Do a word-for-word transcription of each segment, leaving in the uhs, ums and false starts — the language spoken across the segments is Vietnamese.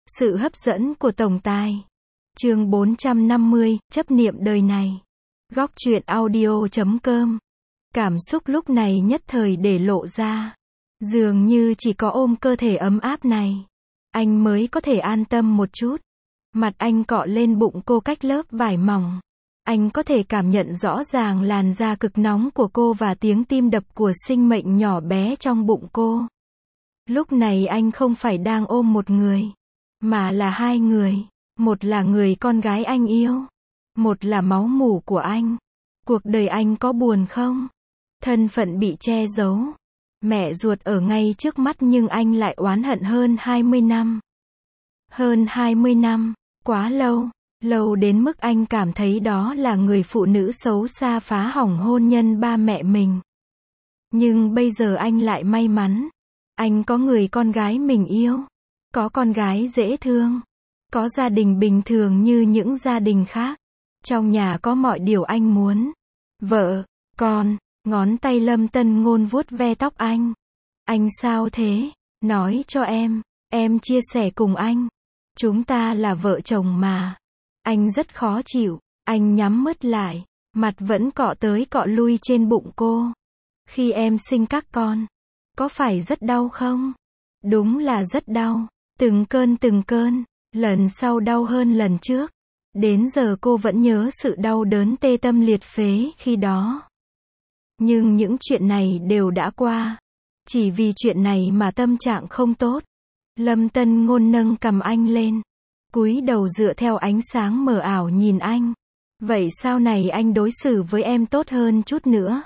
Sự hấp dẫn của tổng tài. Chương bốn trăm năm mươi, chấp niệm đời này. Góc truyện audio chấm com. Cảm xúc lúc này nhất thời để lộ ra. Dường như chỉ có ôm cơ thể ấm áp này, anh mới có thể an tâm một chút. Mặt anh cọ lên bụng cô cách lớp vải mỏng. Anh có thể cảm nhận rõ ràng làn da cực nóng của cô và tiếng tim đập của sinh mệnh nhỏ bé trong bụng cô. Lúc này anh không phải đang ôm một người, mà là hai người. Một là người con gái anh yêu, một là máu mủ của anh. Cuộc đời anh có buồn không? Thân phận bị che giấu. Mẹ ruột ở ngay trước mắt nhưng anh lại oán hận hơn hai mươi năm. Hơn hai mươi năm, quá lâu. Lâu đến mức anh cảm thấy đó là người phụ nữ xấu xa phá hỏng hôn nhân ba mẹ mình. Nhưng bây giờ anh lại may mắn. Anh có người con gái mình yêu. Có con gái dễ thương. Có gia đình bình thường như những gia đình khác. Trong nhà có mọi điều anh muốn. Vợ, con. Ngón tay Lâm Tân Ngôn vuốt ve tóc anh. Anh sao thế? Nói cho em. Em chia sẻ cùng anh. Chúng ta là vợ chồng mà. Anh rất khó chịu. Anh nhắm mắt lại. Mặt vẫn cọ tới cọ lui trên bụng cô. Khi em sinh các con, có phải rất đau không? Đúng là rất đau. Từng cơn từng cơn. Lần sau đau hơn lần trước. Đến giờ cô vẫn nhớ sự đau đớn tê tâm liệt phế khi đó. Nhưng những chuyện này đều đã qua. Chỉ vì chuyện này mà tâm trạng không tốt. Lâm Tân Ngôn nâng cằm anh lên. Cúi đầu dựa theo ánh sáng mờ ảo nhìn anh. Vậy sau này anh đối xử với em tốt hơn chút nữa.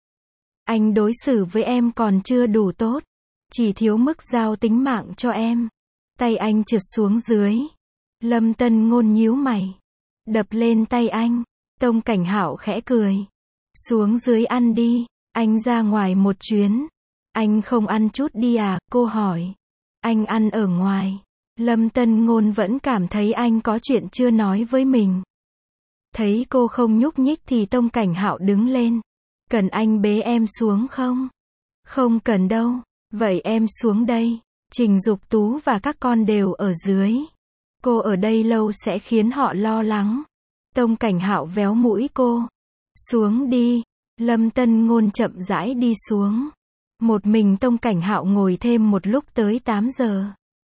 Anh đối xử với em còn chưa đủ tốt. Chỉ thiếu mức giao tính mạng cho em. Tay anh trượt xuống dưới. Lâm Tân Ngôn nhíu mày. Đập lên tay anh. Tông Cảnh Hạo khẽ cười. Xuống dưới ăn đi. Anh ra ngoài một chuyến. Anh không ăn chút đi à? Cô hỏi. Anh ăn ở ngoài. Lâm Tân Ngôn vẫn cảm thấy anh có chuyện chưa nói với mình. Thấy cô không nhúc nhích thì Tông Cảnh Hạo đứng lên. Cần anh bế em xuống không? Không cần đâu. Vậy em xuống đây. Trình Dục Tú và các con đều ở dưới. Cô ở đây lâu sẽ khiến họ lo lắng. Tông Cảnh Hạo véo mũi cô. Xuống đi. Lâm Tân Ngôn chậm rãi đi xuống. Một mình Tông Cảnh Hạo ngồi thêm một lúc tới tám giờ.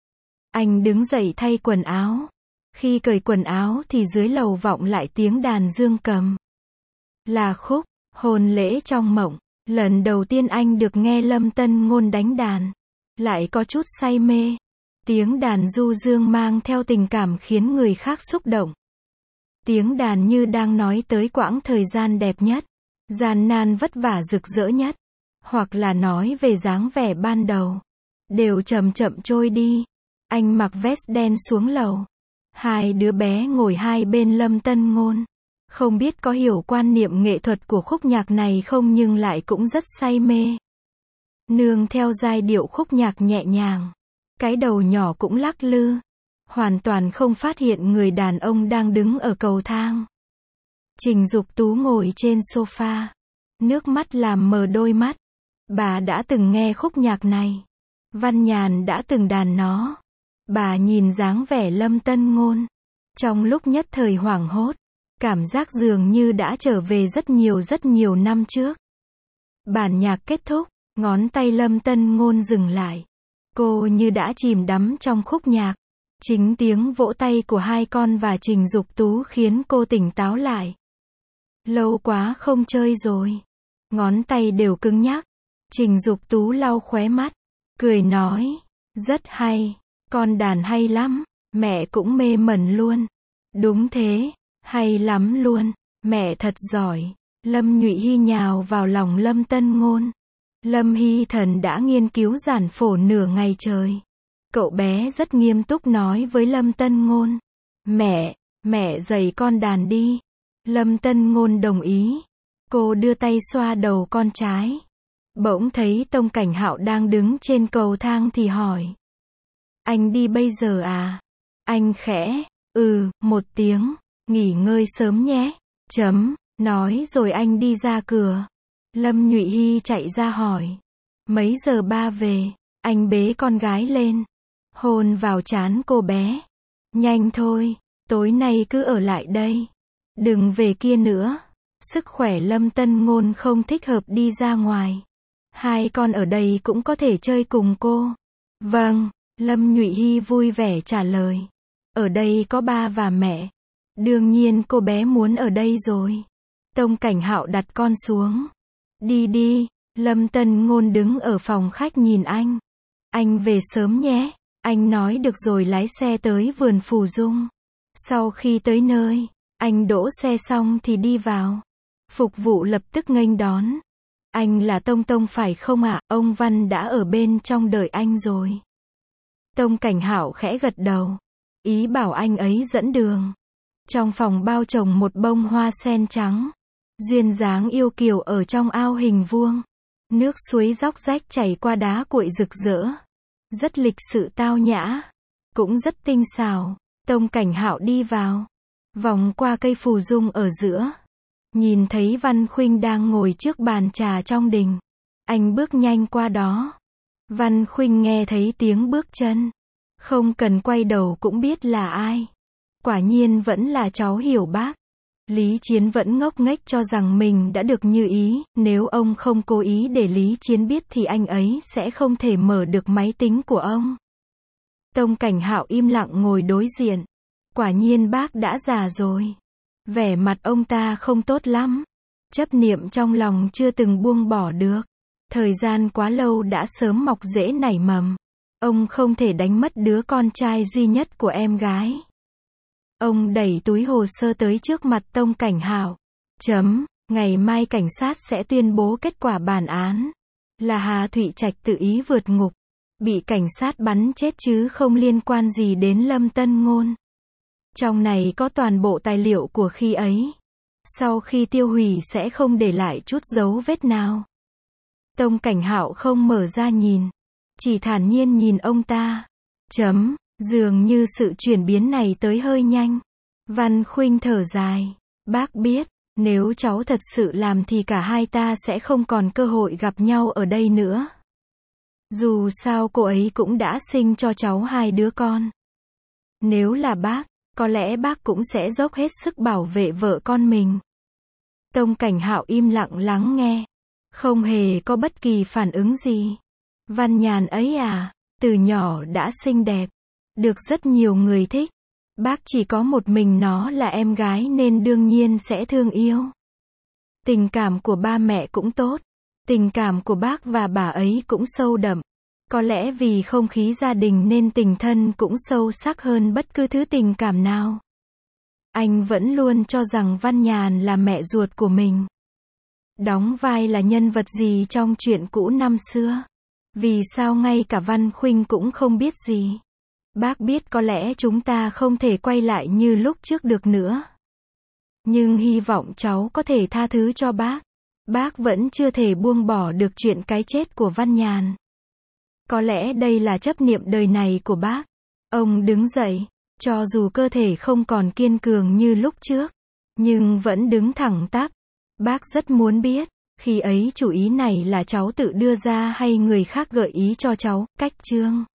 Anh đứng dậy thay quần áo. Khi cởi quần áo thì dưới lầu vọng lại tiếng đàn dương cầm. Là khúc Hôn Lễ trong Mộng. Lần đầu tiên anh được nghe Lâm Tân Ngôn đánh đàn. Lại có chút say mê. Tiếng đàn du dương mang theo tình cảm khiến người khác xúc động. Tiếng đàn như đang nói tới quãng thời gian đẹp nhất, gian nan vất vả rực rỡ nhất. Hoặc là nói về dáng vẻ ban đầu. Đều chậm chậm trôi đi. Anh mặc vest đen xuống lầu. Hai đứa bé ngồi hai bên Lâm Tân Ngôn. Không biết có hiểu quan niệm nghệ thuật của khúc nhạc này không nhưng lại cũng rất say mê. Nương theo giai điệu khúc nhạc nhẹ nhàng. Cái đầu nhỏ cũng lắc lư. Hoàn toàn không phát hiện người đàn ông đang đứng ở cầu thang. Trình Dục Tú ngồi trên sofa. Nước mắt làm mờ đôi mắt. Bà đã từng nghe khúc nhạc này. Văn Nhàn đã từng đàn nó. Bà nhìn dáng vẻ Lâm Tân Ngôn. Trong lúc nhất thời hoảng hốt. Cảm giác dường như đã trở về rất nhiều rất nhiều năm trước. Bản nhạc kết thúc. Ngón tay Lâm Tân Ngôn dừng lại. Cô như đã chìm đắm trong khúc nhạc. Chính tiếng vỗ tay của hai con và Trình Dục Tú khiến cô tỉnh táo lại. Lâu quá không chơi rồi. Ngón tay đều cứng nhắc. Trình Dục Tú lau khóe mắt. Cười nói. Rất hay. Con đàn hay lắm. Mẹ cũng mê mẩn luôn. Đúng thế. Hay lắm luôn. Mẹ thật giỏi. Lâm Nhụy Hy nhào vào lòng Lâm Tân Ngôn. Lâm Hy Thần đã nghiên cứu giản phổ nửa ngày trời. Cậu bé rất nghiêm túc nói với Lâm Tân Ngôn. Mẹ, mẹ dạy con đàn đi. Lâm Tân Ngôn đồng ý. Cô đưa tay xoa đầu con trai. Bỗng thấy Tông Cảnh Hạo đang đứng trên cầu thang thì hỏi. Anh đi bây giờ à? Anh khẽ, ừ, một tiếng. Nghỉ ngơi sớm nhé. Chấm, nói rồi anh đi ra cửa. Lâm Nhụy Hy chạy ra hỏi. Mấy giờ ba về? Anh bế con gái lên. hôn vào trán cô bé. Nhanh thôi, tối nay cứ ở lại đây. Đừng về kia nữa. Sức khỏe Lâm Tân Ngôn không thích hợp đi ra ngoài. Hai con ở đây cũng có thể chơi cùng cô. Vâng, Lâm Nhụy Hy vui vẻ trả lời. Ở đây có ba và mẹ. Đương nhiên cô bé muốn ở đây rồi. Tông Cảnh Hạo đặt con xuống. Đi đi, Lâm Tân Ngôn đứng ở phòng khách nhìn anh. Anh về sớm nhé. Anh nói được rồi lái xe tới vườn Phù Dung. Sau khi tới nơi, anh đỗ xe xong thì đi vào. Phục vụ lập tức nghênh đón. Anh là Tông Tông phải không ạ? Ông Văn đã ở bên trong đợi anh rồi. Tông Cảnh Hạo khẽ gật đầu. Ý bảo anh ấy dẫn đường. Trong phòng bao trồng một bông hoa sen trắng. Duyên dáng yêu kiều ở trong ao hình vuông. Nước suối róc rách chảy qua đá cuội rực rỡ. Rất lịch sự tao nhã. Cũng rất tinh xảo. Tông Cảnh Hạo đi vào. Vòng qua cây phù dung ở giữa. Nhìn thấy Văn Khuynh đang ngồi trước bàn trà trong đình. Anh bước nhanh qua đó. Văn Khuynh nghe thấy tiếng bước chân. Không cần quay đầu cũng biết là ai. Quả nhiên vẫn là cháu Hiểu bác. Lý Chiến vẫn ngốc nghếch cho rằng mình đã được như ý. Nếu ông không cố ý để Lý Chiến biết thì anh ấy sẽ không thể mở được máy tính của ông. Tông Cảnh Hạo im lặng ngồi đối diện. Quả nhiên bác đã già rồi. Vẻ mặt ông ta không tốt lắm. Chấp niệm trong lòng chưa từng buông bỏ được. Thời gian quá lâu đã sớm mọc rễ nảy mầm. Ông không thể đánh mất đứa con trai duy nhất của em gái. Ông đẩy túi hồ sơ tới trước mặt Tông Cảnh Hạo. Chấm, ngày mai cảnh sát sẽ tuyên bố kết quả bản án. Là Hà Thụy Trạch tự ý vượt ngục. Bị cảnh sát bắn chết chứ không liên quan gì đến Lâm Tân Ngôn. Trong này có toàn bộ tài liệu của khi ấy. Sau khi tiêu hủy sẽ không để lại chút dấu vết nào. Tông Cảnh Hạo không mở ra nhìn. Chỉ thản nhiên nhìn ông ta. Chấm, dường như sự chuyển biến này tới hơi nhanh. Văn Khuynh thở dài. Bác biết, nếu cháu thật sự làm thì cả hai ta sẽ không còn cơ hội gặp nhau ở đây nữa. Dù sao cô ấy cũng đã sinh cho cháu hai đứa con. Nếu là bác, có lẽ bác cũng sẽ dốc hết sức bảo vệ vợ con mình. Tông Cảnh Hạo im lặng lắng nghe. Không hề có bất kỳ phản ứng gì. Văn Nhàn ấy à, từ nhỏ đã xinh đẹp. Được rất nhiều người thích. Bác chỉ có một mình nó là em gái nên đương nhiên sẽ thương yêu. Tình cảm của ba mẹ cũng tốt. Tình cảm của bác và bà ấy cũng sâu đậm. Có lẽ vì không khí gia đình nên tình thân cũng sâu sắc hơn bất cứ thứ tình cảm nào. Anh vẫn luôn cho rằng Văn Nhàn là mẹ ruột của mình. Đóng vai là nhân vật gì trong chuyện cũ năm xưa? Vì sao ngay cả Văn Khuynh cũng không biết gì? Bác biết có lẽ chúng ta không thể quay lại như lúc trước được nữa. Nhưng hy vọng cháu có thể tha thứ cho bác. Bác vẫn chưa thể buông bỏ được chuyện cái chết của Văn Nhàn. Có lẽ đây là chấp niệm đời này của bác. Ông đứng dậy, cho dù cơ thể không còn kiên cường như lúc trước, nhưng vẫn đứng thẳng tắp. Bác rất muốn biết, khi ấy chủ ý này là cháu tự đưa ra hay người khác gợi ý cho cháu, cách chương.